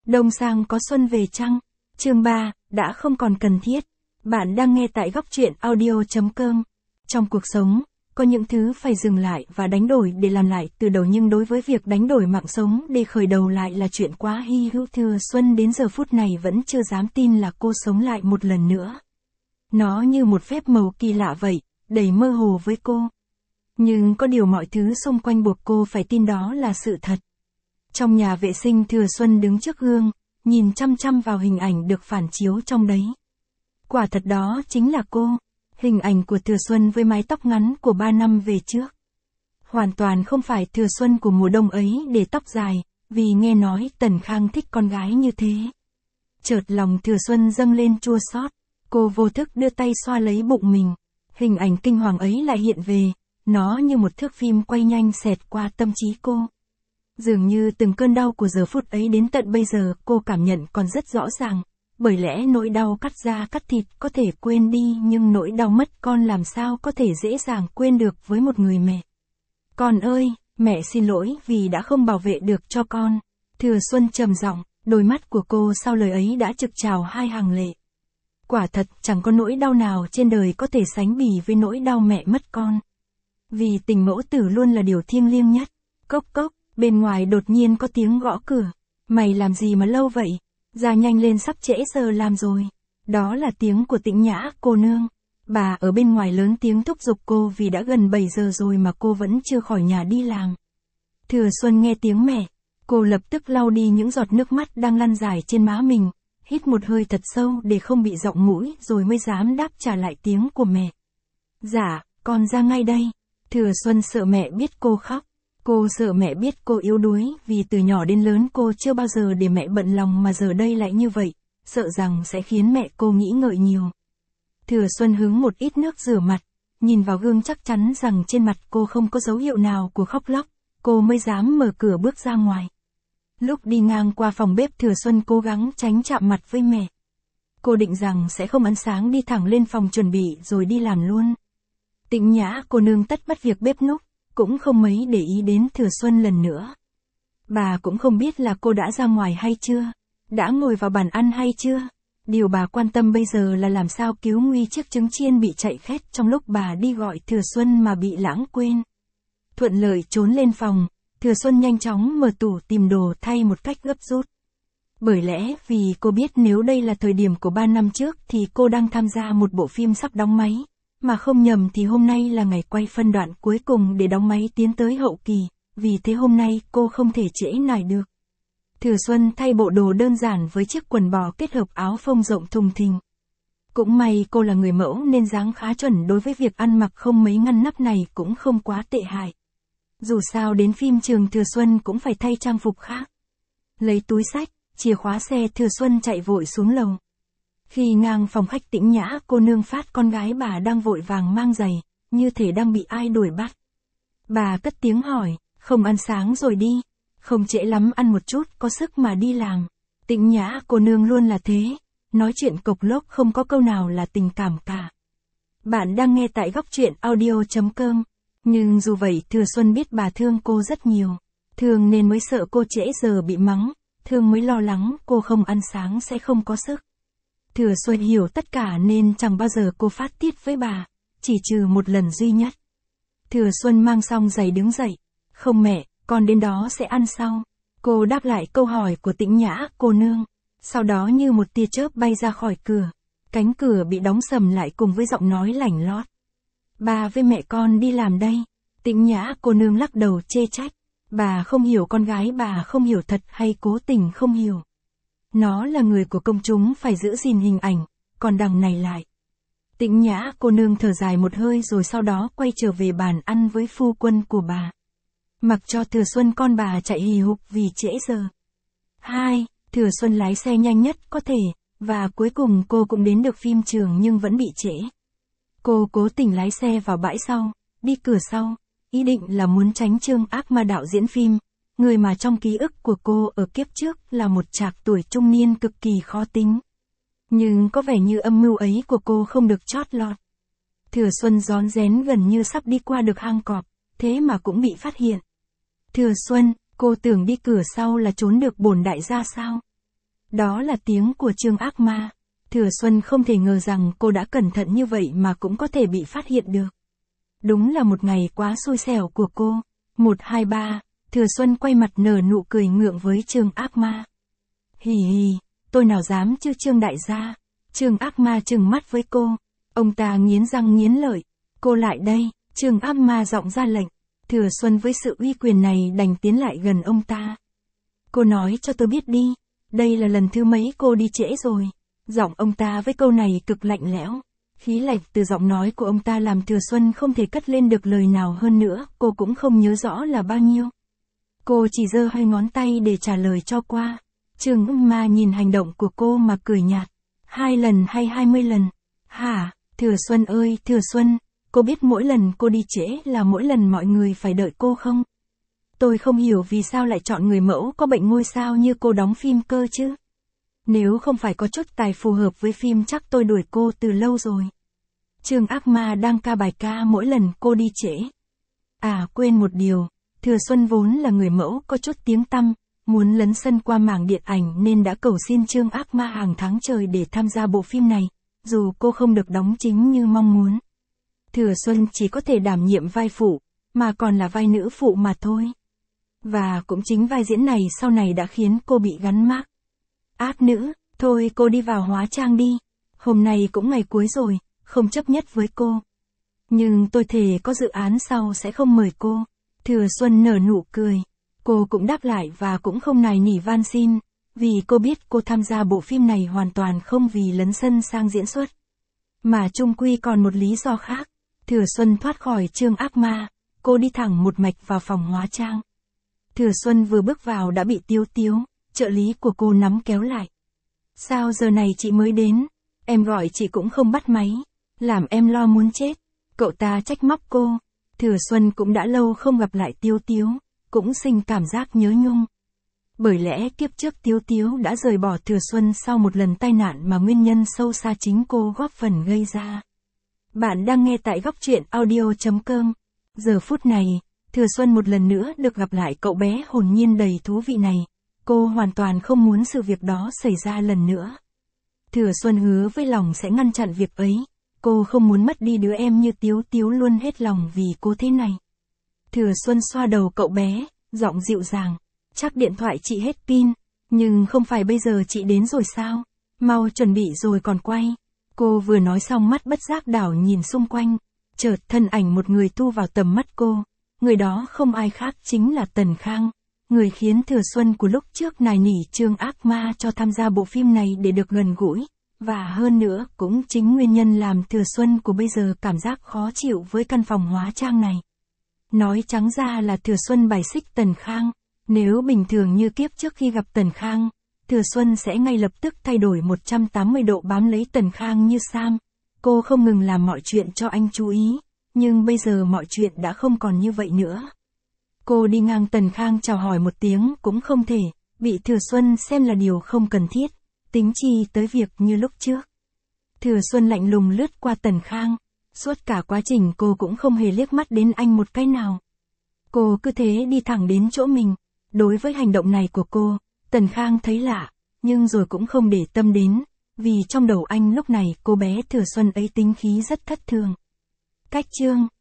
Đông sang có xuân về chăng? Chương 3, đã không còn cần thiết. Bạn đang nghe tại góc truyện audio.com. Trong cuộc sống, có những thứ phải dừng lại và đánh đổi để làm lại từ đầu, nhưng đối với việc đánh đổi mạng sống để khởi đầu lại là chuyện quá hy hữu. Thừa Xuân đến giờ phút này vẫn chưa dám tin là cô sống lại một lần nữa. Nó như một phép màu kỳ lạ vậy, đầy mơ hồ với cô. Nhưng có điều mọi thứ xung quanh buộc cô phải tin đó là sự thật. Trong nhà vệ sinh, Thừa Xuân đứng trước gương, nhìn chăm chăm vào hình ảnh được phản chiếu trong đấy. Quả thật đó chính là cô, hình ảnh của Thừa Xuân với mái tóc ngắn của 3 năm về trước. Hoàn toàn không phải Thừa Xuân của mùa đông ấy để tóc dài, vì nghe nói Tần Khang thích con gái như thế. Chợt lòng Thừa Xuân dâng lên chua xót, cô vô thức đưa tay xoa lấy bụng mình. Hình ảnh kinh hoàng ấy lại hiện về, nó như một thước phim quay nhanh xẹt qua tâm trí cô. Dường như từng cơn đau của giờ phút ấy đến tận bây giờ cô cảm nhận còn rất rõ ràng, bởi lẽ nỗi đau cắt da cắt thịt có thể quên đi, nhưng nỗi đau mất con làm sao có thể dễ dàng quên được với một người mẹ. Con ơi, mẹ xin lỗi vì đã không bảo vệ được cho con. Thừa Xuân trầm giọng, đôi mắt của cô sau lời ấy đã trực trào hai hàng lệ. Quả thật chẳng có nỗi đau nào trên đời có thể sánh bì với nỗi đau mẹ mất con. Vì tình mẫu tử luôn là điều thiêng liêng nhất. Cốc cốc. Bên ngoài đột nhiên có tiếng gõ cửa. Mày làm gì mà lâu vậy? Ra nhanh lên, sắp trễ giờ làm rồi. Đó là tiếng của Tĩnh Nhã cô nương. Bà ở bên ngoài lớn tiếng thúc giục cô vì đã gần 7 giờ rồi mà cô vẫn chưa khỏi nhà đi làm. Thừa Xuân nghe tiếng mẹ. Cô lập tức lau đi những giọt nước mắt đang lăn dài trên má mình. Hít một hơi thật sâu để không bị giọng mũi rồi mới dám đáp trả lại tiếng của mẹ. Dạ, con ra ngay đây. Thừa Xuân sợ mẹ biết cô khóc. Cô sợ mẹ biết cô yếu đuối, vì từ nhỏ đến lớn cô chưa bao giờ để mẹ bận lòng, mà giờ đây lại như vậy, sợ rằng sẽ khiến mẹ cô nghĩ ngợi nhiều. Thừa Xuân hứng một ít nước rửa mặt, nhìn vào gương chắc chắn rằng trên mặt cô không có dấu hiệu nào của khóc lóc, cô mới dám mở cửa bước ra ngoài. Lúc đi ngang qua phòng bếp, Thừa Xuân cố gắng tránh chạm mặt với mẹ. Cô định rằng sẽ không ăn sáng, đi thẳng lên phòng chuẩn bị rồi đi làm luôn. Tĩnh Nhã cô nương tất bật việc bếp núc, cũng không mấy để ý đến Thừa Xuân lần nữa. Bà cũng không biết là cô đã ra ngoài hay chưa, đã ngồi vào bàn ăn hay chưa. Điều bà quan tâm bây giờ là làm sao cứu nguy chiếc trứng chiên bị chạy khét trong lúc bà đi gọi Thừa Xuân mà bị lãng quên. Thuận lợi trốn lên phòng, Thừa Xuân nhanh chóng mở tủ tìm đồ thay một cách gấp rút. Bởi lẽ vì cô biết nếu đây là thời điểm của 3 năm trước thì cô đang tham gia một bộ phim sắp đóng máy. Mà không nhầm thì hôm nay là ngày quay phân đoạn cuối cùng để đóng máy tiến tới hậu kỳ, vì thế hôm nay cô không thể trễ nải được. Thừa Xuân thay bộ đồ đơn giản với chiếc quần bò kết hợp áo phông rộng thùng thình. Cũng may cô là người mẫu nên dáng khá chuẩn đối với việc ăn mặc không mấy ngăn nắp này cũng không quá tệ hại. Dù sao đến phim trường Thừa Xuân cũng phải thay trang phục khác. Lấy túi xách, chìa khóa xe, Thừa Xuân chạy vội xuống lầu. Khi ngang phòng khách, Tĩnh Nhã cô nương phát con gái bà đang vội vàng mang giày, như thể đang bị ai đuổi bắt. Bà cất tiếng hỏi, không ăn sáng rồi đi, không trễ lắm, ăn một chút có sức mà đi làm. Tĩnh Nhã cô nương luôn là thế, nói chuyện cộc lốc không có câu nào là tình cảm cả. Bạn đang nghe tại góc truyện audio.com. Nhưng dù vậy Thừa Xuân biết bà thương cô rất nhiều, thương nên mới sợ cô trễ giờ bị mắng, thương mới lo lắng cô không ăn sáng sẽ không có sức. Thừa Xuân hiểu tất cả nên chẳng bao giờ cô phát tiết với bà, chỉ trừ một lần duy nhất. Thừa Xuân mang xong giày đứng dậy. Không mẹ, con đến đó sẽ ăn sau. Cô đáp lại câu hỏi của Tĩnh Nhã cô nương. Sau đó như một tia chớp bay ra khỏi cửa. Cánh cửa bị đóng sầm lại cùng với giọng nói lảnh lót. Bà với mẹ con đi làm đây. Tĩnh Nhã cô nương lắc đầu chê trách. Bà không hiểu con gái bà không hiểu thật hay cố tình không hiểu. Nó là người của công chúng phải giữ gìn hình ảnh, còn đằng này lại. Tĩnh Nhã cô nương thở dài một hơi rồi sau đó quay trở về bàn ăn với phu quân của bà. Mặc cho Thừa Xuân con bà chạy hì hục vì trễ giờ. Thừa Xuân lái xe nhanh nhất có thể, và cuối cùng cô cũng đến được phim trường nhưng vẫn bị trễ. Cô cố tình lái xe vào bãi sau, đi cửa sau, ý định là muốn tránh Trương Ác Ma đạo diễn phim. Người mà trong ký ức của cô ở kiếp trước là một trạc tuổi trung niên cực kỳ khó tính. Nhưng có vẻ như âm mưu ấy của cô không được chót lọt. Thừa Xuân rón rén gần như sắp đi qua được hang cọp, thế mà cũng bị phát hiện. Thừa Xuân, cô tưởng đi cửa sau là trốn được bổn đại gia sao? Đó là tiếng của Trương Ác Ma. Thừa Xuân không thể ngờ rằng cô đã cẩn thận như vậy mà cũng có thể bị phát hiện được. Đúng là một ngày quá xui xẻo của cô. 1, 2, 3, Thừa Xuân quay mặt nở nụ cười ngượng với Trương Ác Ma. Hì hì, tôi nào dám chứ Trương đại gia. Trương Ác Ma trừng mắt với cô. Ông ta nghiến răng nghiến lợi. Cô lại đây, Trương Ác Ma giọng ra lệnh. Thừa Xuân với sự uy quyền này đành tiến lại gần ông ta. Cô nói cho tôi biết đi, đây là lần thứ mấy cô đi trễ rồi. Giọng ông ta với câu này cực lạnh lẽo. Khí lạnh từ giọng nói của ông ta làm Thừa Xuân không thể cất lên được lời nào hơn nữa, cô cũng không nhớ rõ là bao nhiêu. Cô chỉ giơ hai ngón tay để trả lời cho qua. Trương Ác Ma nhìn hành động của cô mà cười nhạt. 2 lần hay 20 lần? Hả, Thừa Xuân ơi, Thừa Xuân, cô biết mỗi lần cô đi trễ là mỗi lần mọi người phải đợi cô không? Tôi không hiểu vì sao lại chọn người mẫu có bệnh ngôi sao như cô đóng phim cơ chứ. Nếu không phải có chút tài phù hợp với phim chắc tôi đuổi cô từ lâu rồi. Trương Ác Ma đang ca bài ca mỗi lần cô đi trễ. À quên một điều, Thừa Xuân vốn là người mẫu có chút tiếng tăm, muốn lấn sân qua mảng điện ảnh nên đã cầu xin Trương Ác Ma hàng tháng trời để tham gia bộ phim này, dù cô không được đóng chính như mong muốn. Thừa Xuân chỉ có thể đảm nhiệm vai phụ, mà còn là vai nữ phụ mà thôi. Và cũng chính vai diễn này sau này đã khiến cô bị gắn mác ác nữ. Thôi cô đi vào hóa trang đi, hôm nay cũng ngày cuối rồi, không chấp nhất với cô. Nhưng tôi thề có dự án sau sẽ không mời cô. Thừa Xuân nở nụ cười. Cô cũng đáp lại và cũng không nài nỉ van xin, vì cô biết cô tham gia bộ phim này hoàn toàn không vì lấn sân sang diễn xuất. Mà chung quy còn một lý do khác. Thừa Xuân thoát khỏi Trương Ác Ma, cô đi thẳng một mạch vào phòng hóa trang. Thừa Xuân vừa bước vào đã bị Tiếu Tiếu, trợ lý của cô nắm kéo lại. Sao giờ này chị mới đến? Em gọi chị cũng không bắt máy, làm em lo muốn chết. Cậu ta trách móc cô. Thừa Xuân cũng đã lâu không gặp lại Tiếu Tiếu, cũng sinh cảm giác nhớ nhung. Bởi lẽ kiếp trước Tiếu Tiếu đã rời bỏ Thừa Xuân sau một lần tai nạn mà nguyên nhân sâu xa chính cô góp phần gây ra. Bạn đang nghe tại góc truyện audio.com. Giờ phút này, Thừa Xuân một lần nữa được gặp lại cậu bé hồn nhiên đầy thú vị này. Cô hoàn toàn không muốn sự việc đó xảy ra lần nữa. Thừa Xuân hứa với lòng sẽ ngăn chặn việc ấy. Cô không muốn mất đi đứa em như Tiếu Tiếu luôn hết lòng vì cô thế này. Thừa Xuân xoa đầu cậu bé, giọng dịu dàng. Chắc điện thoại chị hết pin, nhưng không phải bây giờ chị đến rồi sao? Mau chuẩn bị rồi còn quay. Cô vừa nói xong mắt bất giác đảo nhìn xung quanh. Chợt thân ảnh một người thu vào tầm mắt cô. Người đó không ai khác chính là Tần Khang. Người khiến Thừa Xuân của lúc trước nài nỉ Trương Ác Ma cho tham gia bộ phim này để được gần gũi. Và hơn nữa cũng chính nguyên nhân làm Thừa Xuân của bây giờ cảm giác khó chịu với căn phòng hóa trang này. Nói trắng ra là Thừa Xuân bài xích Tần Khang. Nếu bình thường như kiếp trước khi gặp Tần Khang, Thừa Xuân sẽ ngay lập tức thay đổi 180 độ bám lấy Tần Khang như Sam. Cô không ngừng làm mọi chuyện cho anh chú ý, nhưng bây giờ mọi chuyện đã không còn như vậy nữa. Cô đi ngang Tần Khang chào hỏi một tiếng cũng không thể, bị Thừa Xuân xem là điều không cần thiết, tính chi tới việc như lúc trước. Thừa Xuân lạnh lùng lướt qua Tần Khang, suốt cả quá trình cô cũng không hề liếc mắt đến anh một cái nào. Cô cứ thế đi thẳng đến chỗ mình. Đối với hành động này của cô, Tần Khang thấy lạ, nhưng rồi cũng không để tâm đến, vì trong đầu anh lúc này cô bé Thừa Xuân ấy tính khí rất thất thường. Cách chương